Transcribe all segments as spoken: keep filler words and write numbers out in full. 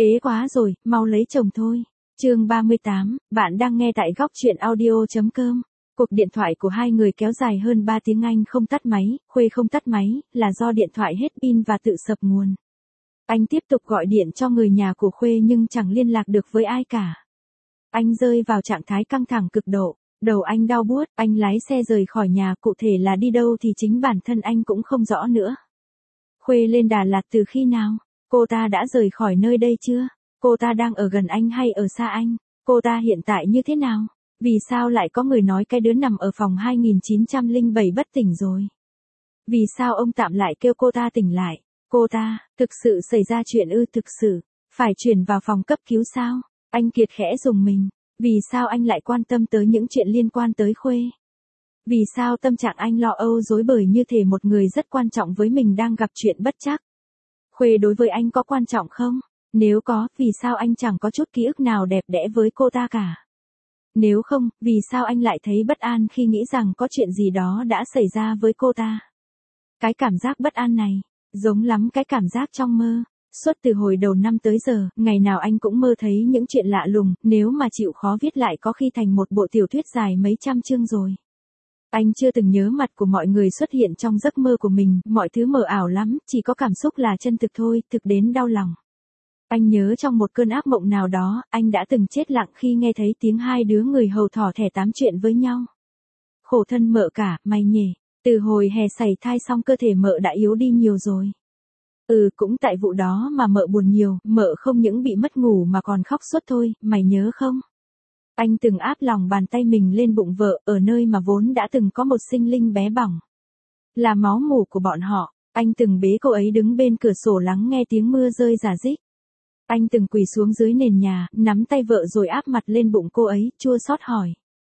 Ế quá rồi, mau lấy chồng thôi. Chương ba mươi tám, bạn đang nghe tại góc truyện audio.com. Cuộc điện thoại của hai người kéo dài hơn ba tiếng, anh không tắt máy, Khuê không tắt máy, là do điện thoại hết pin và tự sập nguồn. Anh tiếp tục gọi điện cho người nhà của Khuê nhưng chẳng liên lạc được với ai cả. Anh rơi vào trạng thái căng thẳng cực độ, đầu anh đau buốt, anh lái xe rời khỏi nhà, cụ thể là đi đâu thì chính bản thân anh cũng không rõ nữa. Khuê lên Đà Lạt từ khi nào? Cô ta đã rời khỏi nơi đây chưa? Cô ta đang ở gần anh hay ở xa anh? Cô ta hiện tại như thế nào? Vì sao lại có người nói cái đứa nằm ở phòng hai nghìn chín trăm lẻ bảy bất tỉnh rồi? Vì sao ông tạm lại kêu cô ta tỉnh lại? Cô ta, thực sự xảy ra chuyện ư? Thực sự, phải chuyển vào phòng cấp cứu sao? Anh Kiệt khẽ rùng mình. Vì sao anh lại quan tâm tới những chuyện liên quan tới Khuê? Vì sao tâm trạng anh lo âu rối bời như thể một người rất quan trọng với mình đang gặp chuyện bất trắc? Khuê đối với anh có quan trọng không? Nếu có, vì sao anh chẳng có chút ký ức nào đẹp đẽ với cô ta cả? Nếu không, vì sao anh lại thấy bất an khi nghĩ rằng có chuyện gì đó đã xảy ra với cô ta? Cái cảm giác bất an này, giống lắm cái cảm giác trong mơ. Suốt từ hồi đầu năm tới giờ, ngày nào anh cũng mơ thấy những chuyện lạ lùng, nếu mà chịu khó viết lại có khi thành một bộ tiểu thuyết dài mấy trăm chương rồi. Anh chưa từng nhớ mặt của mọi người xuất hiện trong giấc mơ của mình, mọi thứ mờ ảo lắm, chỉ có cảm xúc là chân thực thôi, thực đến đau lòng. Anh nhớ trong một cơn ác mộng nào đó, anh đã từng chết lặng khi nghe thấy tiếng hai đứa người hầu thỏ thẻ tám chuyện với nhau. Khổ thân mợ cả, mày nhỉ, từ hồi hè sảy thai xong cơ thể mợ đã yếu đi nhiều rồi. Ừ, cũng tại vụ đó mà mợ buồn nhiều, mợ không những bị mất ngủ mà còn khóc suốt thôi, mày nhớ không? Anh từng áp lòng bàn tay mình lên bụng vợ, ở nơi mà vốn đã từng có một sinh linh bé bỏng. Là máu mủ của bọn họ, anh từng bế cô ấy đứng bên cửa sổ lắng nghe tiếng mưa rơi rả rích. Anh từng quỳ xuống dưới nền nhà, nắm tay vợ rồi áp mặt lên bụng cô ấy, chua xót hỏi.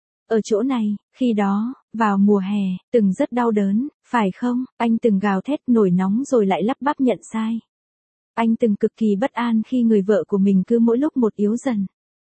Ở chỗ này, khi đó, vào mùa hè, từng rất đau đớn, phải không? Anh từng gào thét nổi nóng rồi lại lắp bắp nhận sai. Anh từng cực kỳ bất an khi người vợ của mình cứ mỗi lúc một yếu dần.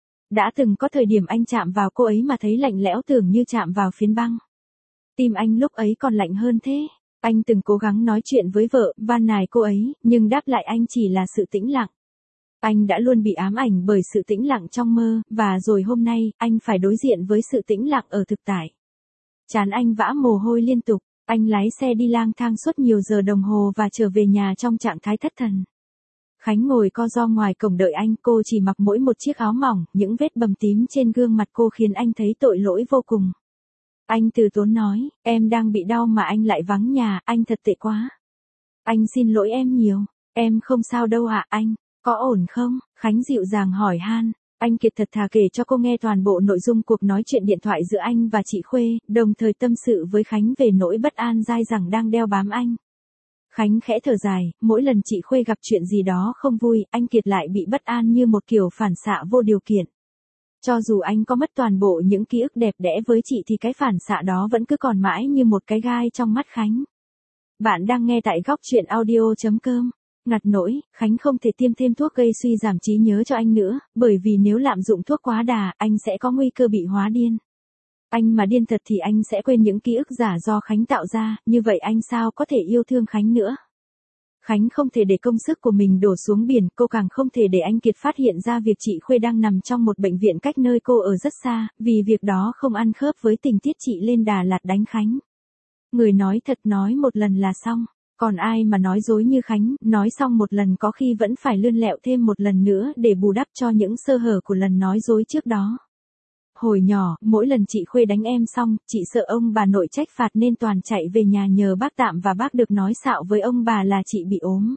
Đã từng có thời điểm anh chạm vào cô ấy mà thấy lạnh lẽo tưởng như chạm vào phiến băng. Tim anh lúc ấy còn lạnh hơn thế. Anh từng cố gắng nói chuyện với vợ, van nài cô ấy, nhưng đáp lại anh chỉ là sự tĩnh lặng. Anh đã luôn bị ám ảnh bởi sự tĩnh lặng trong mơ, và rồi hôm nay, anh phải đối diện với sự tĩnh lặng ở thực tại. Trán anh vã mồ hôi liên tục, anh lái xe đi lang thang suốt nhiều giờ đồng hồ và trở về nhà trong trạng thái thất thần. Khánh ngồi co ro ngoài cổng đợi anh, cô chỉ mặc mỗi một chiếc áo mỏng, những vết bầm tím trên gương mặt cô khiến anh thấy tội lỗi vô cùng. Anh từ tốn nói, em đang bị đau mà anh lại vắng nhà, anh thật tệ quá. Anh xin lỗi em nhiều, em không sao đâu ạ anh, có ổn không? Khánh dịu dàng hỏi han. Anh Kiệt thật thà kể cho cô nghe toàn bộ nội dung cuộc nói chuyện điện thoại giữa anh và chị Khuê, đồng thời tâm sự với Khánh về nỗi bất an dai dẳng đang đeo bám anh. Khánh khẽ thở dài, mỗi lần chị Khuê gặp chuyện gì đó không vui, anh Kiệt lại bị bất an như một kiểu phản xạ vô điều kiện. Cho dù anh có mất toàn bộ những ký ức đẹp đẽ với chị thì cái phản xạ đó vẫn cứ còn mãi như một cái gai trong mắt Khánh. Bạn đang nghe tại góc truyện audio.com. Ngặt nỗi, Khánh không thể tiêm thêm thuốc gây suy giảm trí nhớ cho anh nữa, bởi vì nếu lạm dụng thuốc quá đà, anh sẽ có nguy cơ bị hóa điên. Anh mà điên thật thì anh sẽ quên những ký ức giả do Khánh tạo ra, như vậy anh sao có thể yêu thương Khánh nữa. Khánh không thể để công sức của mình đổ xuống biển, cô càng không thể để anh Kiệt phát hiện ra việc chị Khuê đang nằm trong một bệnh viện cách nơi cô ở rất xa, vì việc đó không ăn khớp với tình tiết chị lên Đà Lạt đánh Khánh. Người nói thật nói một lần là xong. Còn ai mà nói dối như Khánh, nói xong một lần có khi vẫn phải lươn lẹo thêm một lần nữa để bù đắp cho những sơ hở của lần nói dối trước đó. Hồi nhỏ, mỗi lần chị Khuê đánh em xong, chị sợ ông bà nội trách phạt nên toàn chạy về nhà nhờ bác Tạm và bác được nói xạo với ông bà là chị bị ốm.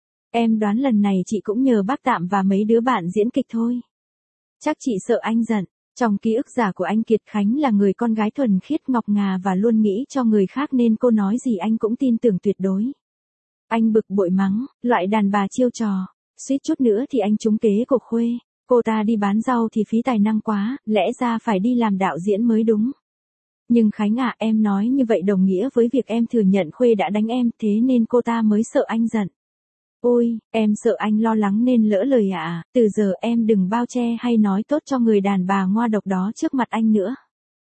Em đoán lần này chị cũng nhờ bác Tạm và mấy đứa bạn diễn kịch thôi. Chắc chị sợ anh giận. Trong ký ức giả của anh Kiệt, Khánh là người con gái thuần khiết ngọc ngà và luôn nghĩ cho người khác nên cô nói gì anh cũng tin tưởng tuyệt đối. Anh bực bội mắng, loại đàn bà chiêu trò, suýt chút nữa thì anh trúng kế của Khuê. Cô ta đi bán rau thì phí tài năng quá, lẽ ra phải đi làm đạo diễn mới đúng. Nhưng Khánh à, em nói như vậy đồng nghĩa với việc em thừa nhận Khuê đã đánh em, thế nên cô ta mới sợ anh giận. Ôi, em sợ anh lo lắng nên lỡ lời ạ, à, từ giờ em đừng bao che hay nói tốt cho người đàn bà ngoa độc đó trước mặt anh nữa.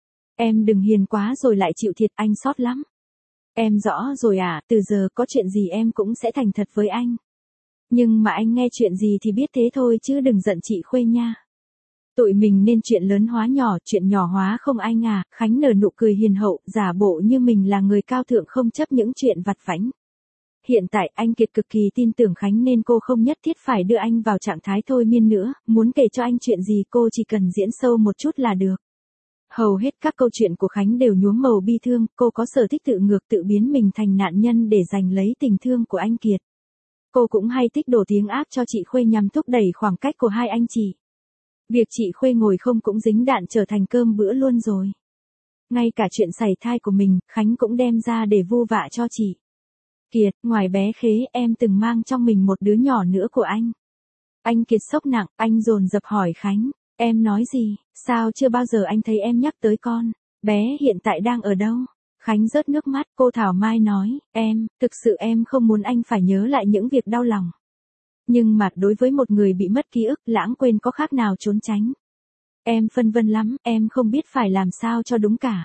Em đừng hiền quá rồi lại chịu thiệt, anh xót lắm. Em rõ rồi à, từ giờ có chuyện gì em cũng sẽ thành thật với anh. Nhưng mà anh nghe chuyện gì thì biết thế thôi chứ đừng giận chị Khuê nha. Tụi mình nên chuyện lớn hóa nhỏ, chuyện nhỏ hóa không anh à. Khánh nở nụ cười hiền hậu, giả bộ như mình là người cao thượng không chấp những chuyện vặt vãnh. Hiện tại anh Kiệt cực kỳ tin tưởng Khánh nên cô không nhất thiết phải đưa anh vào trạng thái thôi miên nữa, muốn kể cho anh chuyện gì cô chỉ cần diễn sâu một chút là được. Hầu hết các câu chuyện của Khánh đều nhuốm màu bi thương, cô có sở thích tự ngược tự biến mình thành nạn nhân để giành lấy tình thương của anh Kiệt. Cô cũng hay thích đổ tiếng ác cho chị Khuê nhằm thúc đẩy khoảng cách của hai anh chị. Việc chị Khuê ngồi không cũng dính đạn trở thành cơm bữa luôn rồi. Ngay cả chuyện sảy thai của mình, Khánh cũng đem ra để vu vạ cho chị. Kiệt, ngoài bé Khế em từng mang trong mình một đứa nhỏ nữa của anh. Anh Kiệt sốc nặng, anh dồn dập hỏi Khánh, em nói gì, sao chưa bao giờ anh thấy em nhắc tới con, bé hiện tại đang ở đâu? Khánh rớt nước mắt, cô Thảo Mai nói, em, thực sự em không muốn anh phải nhớ lại những việc đau lòng. Nhưng mà đối với một người bị mất ký ức, lãng quên có khác nào trốn tránh. Em phân vân lắm, em không biết phải làm sao cho đúng cả.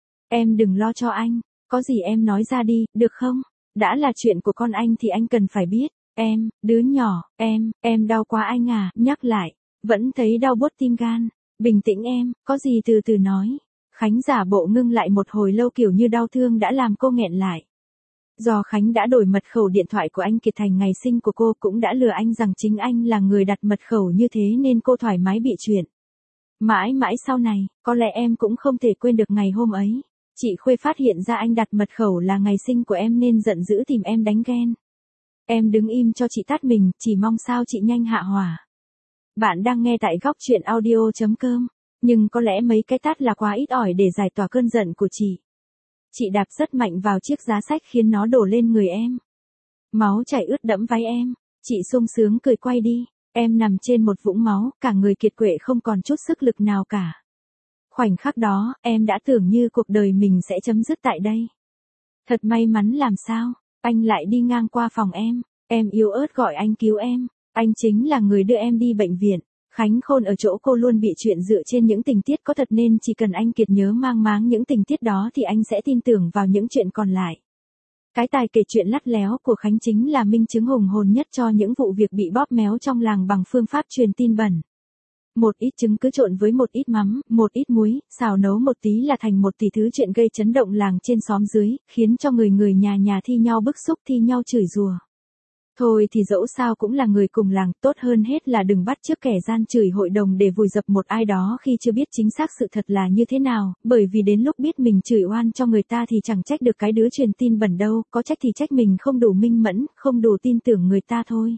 Em đừng lo cho anh, có gì em nói ra đi, được không? Đã là chuyện của con anh thì anh cần phải biết. Em, đứa nhỏ, em, em đau quá anh à, nhắc lại, vẫn thấy đau buốt tim gan. Bình tĩnh em, có gì từ từ nói. Khánh giả bộ ngưng lại một hồi lâu kiểu như đau thương đã làm cô nghẹn lại. Do Khánh đã đổi mật khẩu điện thoại của anh Kiệt thành ngày sinh của cô cũng đã lừa anh rằng chính anh là người đặt mật khẩu như thế nên cô thoải mái bị chuyện. Mãi mãi sau này, có lẽ em cũng không thể quên được ngày hôm ấy. Chị Khuê phát hiện ra anh đặt mật khẩu là ngày sinh của em nên giận dữ tìm em đánh ghen. Em đứng im cho chị tát mình, chỉ mong sao chị nhanh hạ hỏa. Bạn đang nghe tại góc chuyện audio chấm com, nhưng có lẽ mấy cái tát là quá ít ỏi để giải tỏa cơn giận của chị. Chị đạp rất mạnh vào chiếc giá sách khiến nó đổ lên người em. Máu chảy ướt đẫm váy em, chị sung sướng cười quay đi, em nằm trên một vũng máu, cả người kiệt quệ không còn chút sức lực nào cả. Khoảnh khắc đó, em đã tưởng như cuộc đời mình sẽ chấm dứt tại đây. Thật may mắn làm sao, anh lại đi ngang qua phòng em, em yếu ớt gọi anh cứu em, anh chính là người đưa em đi bệnh viện. Khánh khôn ở chỗ cô luôn bị chuyện dựa trên những tình tiết có thật nên chỉ cần anh Kiệt nhớ mang máng những tình tiết đó thì anh sẽ tin tưởng vào những chuyện còn lại. Cái tài kể chuyện lắt léo của Khánh chính là minh chứng hùng hồn nhất cho những vụ việc bị bóp méo trong làng bằng phương pháp truyền tin bẩn. Một ít trứng cứ trộn với một ít mắm, một ít muối, xào nấu một tí là thành một tỷ thứ chuyện gây chấn động làng trên xóm dưới, khiến cho người người nhà nhà thi nhau bức xúc thi nhau chửi rủa. Thôi thì dẫu sao cũng là người cùng làng, tốt hơn hết là đừng bắt chước kẻ gian chửi hội đồng để vùi dập một ai đó khi chưa biết chính xác sự thật là như thế nào, bởi vì đến lúc biết mình chửi oan cho người ta thì chẳng trách được cái đứa truyền tin bẩn đâu, có trách thì trách mình không đủ minh mẫn, không đủ tin tưởng người ta thôi.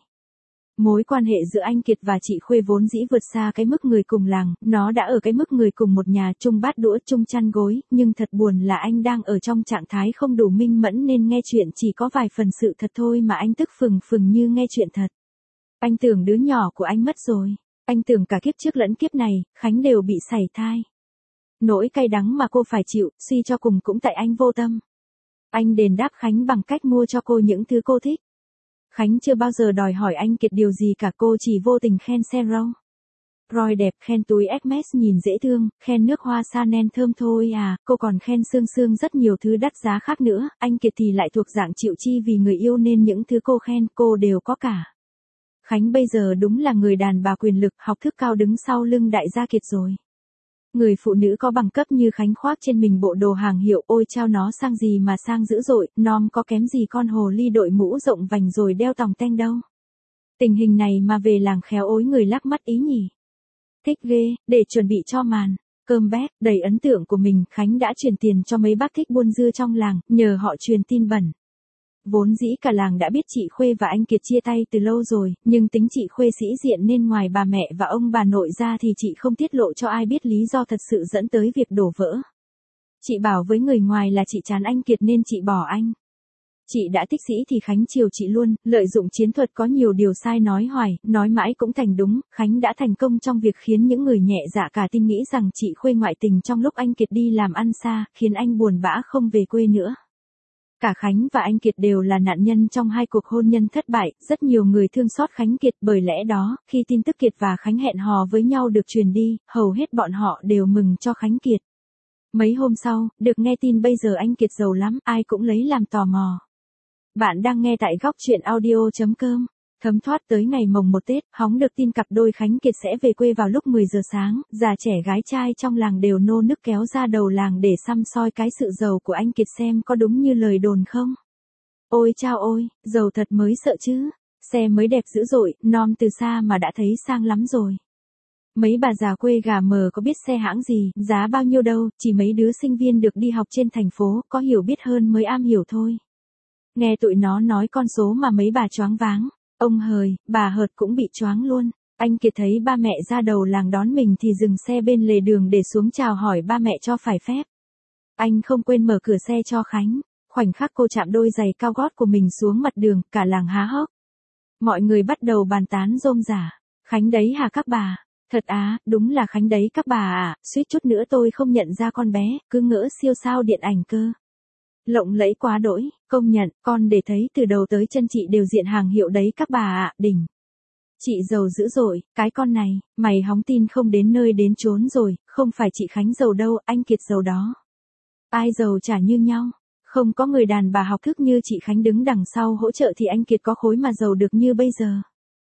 Mối quan hệ giữa anh Kiệt và chị Khuê vốn dĩ vượt xa cái mức người cùng làng, nó đã ở cái mức người cùng một nhà chung bát đũa chung chăn gối, nhưng thật buồn là anh đang ở trong trạng thái không đủ minh mẫn nên nghe chuyện chỉ có vài phần sự thật thôi mà anh tức phừng phừng như nghe chuyện thật. Anh tưởng đứa nhỏ của anh mất rồi, anh tưởng cả kiếp trước lẫn kiếp này, Khánh đều bị sảy thai. Nỗi cay đắng mà cô phải chịu, suy cho cùng cũng tại anh vô tâm. Anh đền đáp Khánh bằng cách mua cho cô những thứ cô thích. Khánh chưa bao giờ đòi hỏi anh Kiệt điều gì cả, cô chỉ vô tình khen xe Rolls Royce đẹp, khen túi Hermes nhìn dễ thương, khen nước hoa Chanel thơm thôi à, cô còn khen xương xương rất nhiều thứ đắt giá khác nữa, anh Kiệt thì lại thuộc dạng chịu chi vì người yêu nên những thứ cô khen cô đều có cả. Khánh bây giờ đúng là người đàn bà quyền lực, học thức cao đứng sau lưng đại gia Kiệt rồi. Người phụ nữ có bằng cấp như Khánh khoác trên mình bộ đồ hàng hiệu, ôi trao nó sang gì mà sang dữ dội, nom có kém gì con hồ ly đội mũ rộng vành rồi đeo tòng teng đâu. Tình hình này mà về làng khéo ối người lắc mắt ý nhỉ. Thích ghê, để chuẩn bị cho màn comeback đầy ấn tượng của mình, Khánh đã truyền tiền cho mấy bác thích buôn dưa trong làng, nhờ họ truyền tin bẩn. Vốn dĩ cả làng đã biết chị Khuê và anh Kiệt chia tay từ lâu rồi, nhưng tính chị Khuê sĩ diện nên ngoài bà mẹ và ông bà nội ra thì chị không tiết lộ cho ai biết lý do thật sự dẫn tới việc đổ vỡ. Chị bảo với người ngoài là chị chán anh Kiệt nên chị bỏ anh. Chị đã tích sĩ thì Khánh chiều chị luôn, lợi dụng chiến thuật có nhiều điều sai nói hoài, nói mãi cũng thành đúng, Khánh đã thành công trong việc khiến những người nhẹ dạ cả tin nghĩ rằng chị Khuê ngoại tình trong lúc anh Kiệt đi làm ăn xa, khiến anh buồn bã không về quê nữa. Cả Khánh và anh Kiệt đều là nạn nhân trong hai cuộc hôn nhân thất bại, rất nhiều người thương xót Khánh Kiệt, bởi lẽ đó, khi tin tức Kiệt và Khánh hẹn hò với nhau được truyền đi, hầu hết bọn họ đều mừng cho Khánh Kiệt. Mấy hôm sau, được nghe tin bây giờ anh Kiệt giàu lắm, ai cũng lấy làm tò mò. Bạn đang nghe tại góc chuyện audio chấm com. Thấm thoát tới ngày mồng một Tết, hóng được tin cặp đôi Khánh Kiệt sẽ về quê vào lúc mười giờ sáng, già trẻ gái trai trong làng đều nô nức kéo ra đầu làng để săm soi cái sự giàu của anh Kiệt xem có đúng như lời đồn không. Ôi chao ôi, giàu thật mới sợ chứ, xe mới đẹp dữ dội, nom từ xa mà đã thấy sang lắm rồi. Mấy bà già quê gà mờ có biết xe hãng gì, giá bao nhiêu đâu, chỉ mấy đứa sinh viên được đi học trên thành phố, có hiểu biết hơn mới am hiểu thôi. Nghe tụi nó nói con số mà mấy bà choáng váng. Ông hời, bà hợt cũng bị choáng luôn. Anh Kiệt thấy ba mẹ ra đầu làng đón mình thì dừng xe bên lề đường để xuống chào hỏi ba mẹ cho phải phép. Anh không quên mở cửa xe cho Khánh. Khoảnh khắc cô chạm đôi giày cao gót của mình xuống mặt đường, cả làng há hốc. Mọi người bắt đầu bàn tán rôm rả. Khánh đấy hả các bà? Thật á, đúng là Khánh đấy các bà ạ, suýt chút nữa tôi không nhận ra con bé, cứ ngỡ siêu sao điện ảnh cơ. Lộng lẫy quá đỗi, công nhận, con để thấy từ đầu tới chân chị đều diện hàng hiệu đấy các bà ạ, đỉnh. Chị giàu dữ dội, cái con này, mày hóng tin không đến nơi đến chốn rồi, không phải chị Khánh giàu đâu, anh Kiệt giàu đó. Ai giàu chả như nhau, không có người đàn bà học thức như chị Khánh đứng đằng sau hỗ trợ thì anh Kiệt có khối mà giàu được như bây giờ.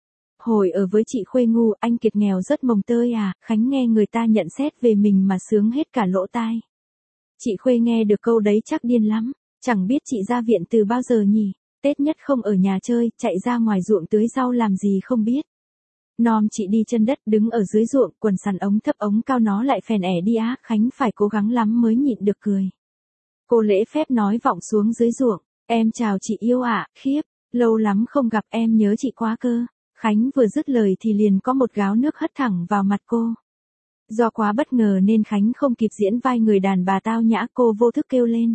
Hồi ở với chị Khuê ngu, anh Kiệt nghèo rất mồng tơi à, Khánh nghe người ta nhận xét về mình mà sướng hết cả lỗ tai. Chị Khuê nghe được câu đấy chắc điên lắm, chẳng biết chị ra viện từ bao giờ nhỉ, Tết nhất không ở nhà chơi, chạy ra ngoài ruộng tưới rau làm gì không biết. Nom chị đi chân đất đứng ở dưới ruộng, quần sắn ống thấp ống cao nó lại phèn ẻ đi á, Khánh phải cố gắng lắm mới nhịn được cười. Cô lễ phép nói vọng xuống dưới ruộng, em chào chị yêu ạ, à, khiếp, lâu lắm không gặp em nhớ chị quá cơ. Khánh vừa dứt lời thì liền có một gáo nước hất thẳng vào mặt cô. Do quá bất ngờ nên Khánh không kịp diễn vai người đàn bà tao nhã, cô vô thức kêu lên.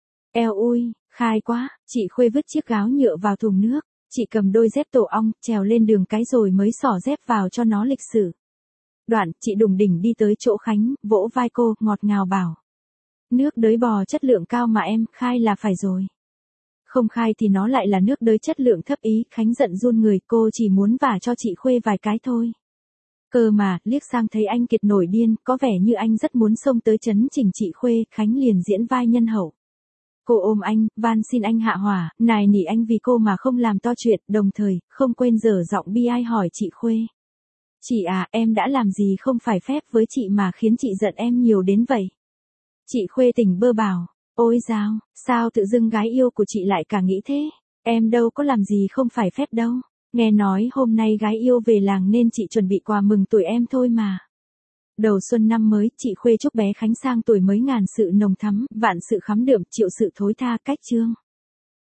Eo ui, khai quá, chị Khuê vứt chiếc gáo nhựa vào thùng nước, chị cầm đôi dép tổ ong, trèo lên đường cái rồi mới xỏ dép vào cho nó lịch sự. Đoạn, chị đùng đỉnh đi tới chỗ Khánh, vỗ vai cô, ngọt ngào bảo. Nước đới bò chất lượng cao mà em, khai là phải rồi. Không khai thì nó lại là nước đới chất lượng thấp ý, Khánh giận run người, cô chỉ muốn vả cho chị Khuê vài cái thôi. Cơ mà, liếc sang thấy anh Kiệt nổi điên, có vẻ như anh rất muốn xông tới chấn chỉnh chị Khuê, Khánh liền diễn vai nhân hậu. Cô ôm anh, van xin anh hạ hỏa, nài nỉ anh vì cô mà không làm to chuyện, đồng thời, không quên dở giọng bi ai hỏi chị Khuê. Chị à, em đã làm gì không phải phép với chị mà khiến chị giận em nhiều đến vậy? Chị Khuê tỉnh bơ bảo, ôi dao, sao tự dưng gái yêu của chị lại cả nghĩ thế? Em đâu có làm gì không phải phép đâu. Nghe nói hôm nay gái yêu về làng nên chị chuẩn bị quà mừng tuổi em thôi mà. Đầu xuân năm mới, chị Khuê chúc bé Khánh sang tuổi mới ngàn sự nồng thắm, vạn sự khắm đượm, triệu sự thối tha cách chương.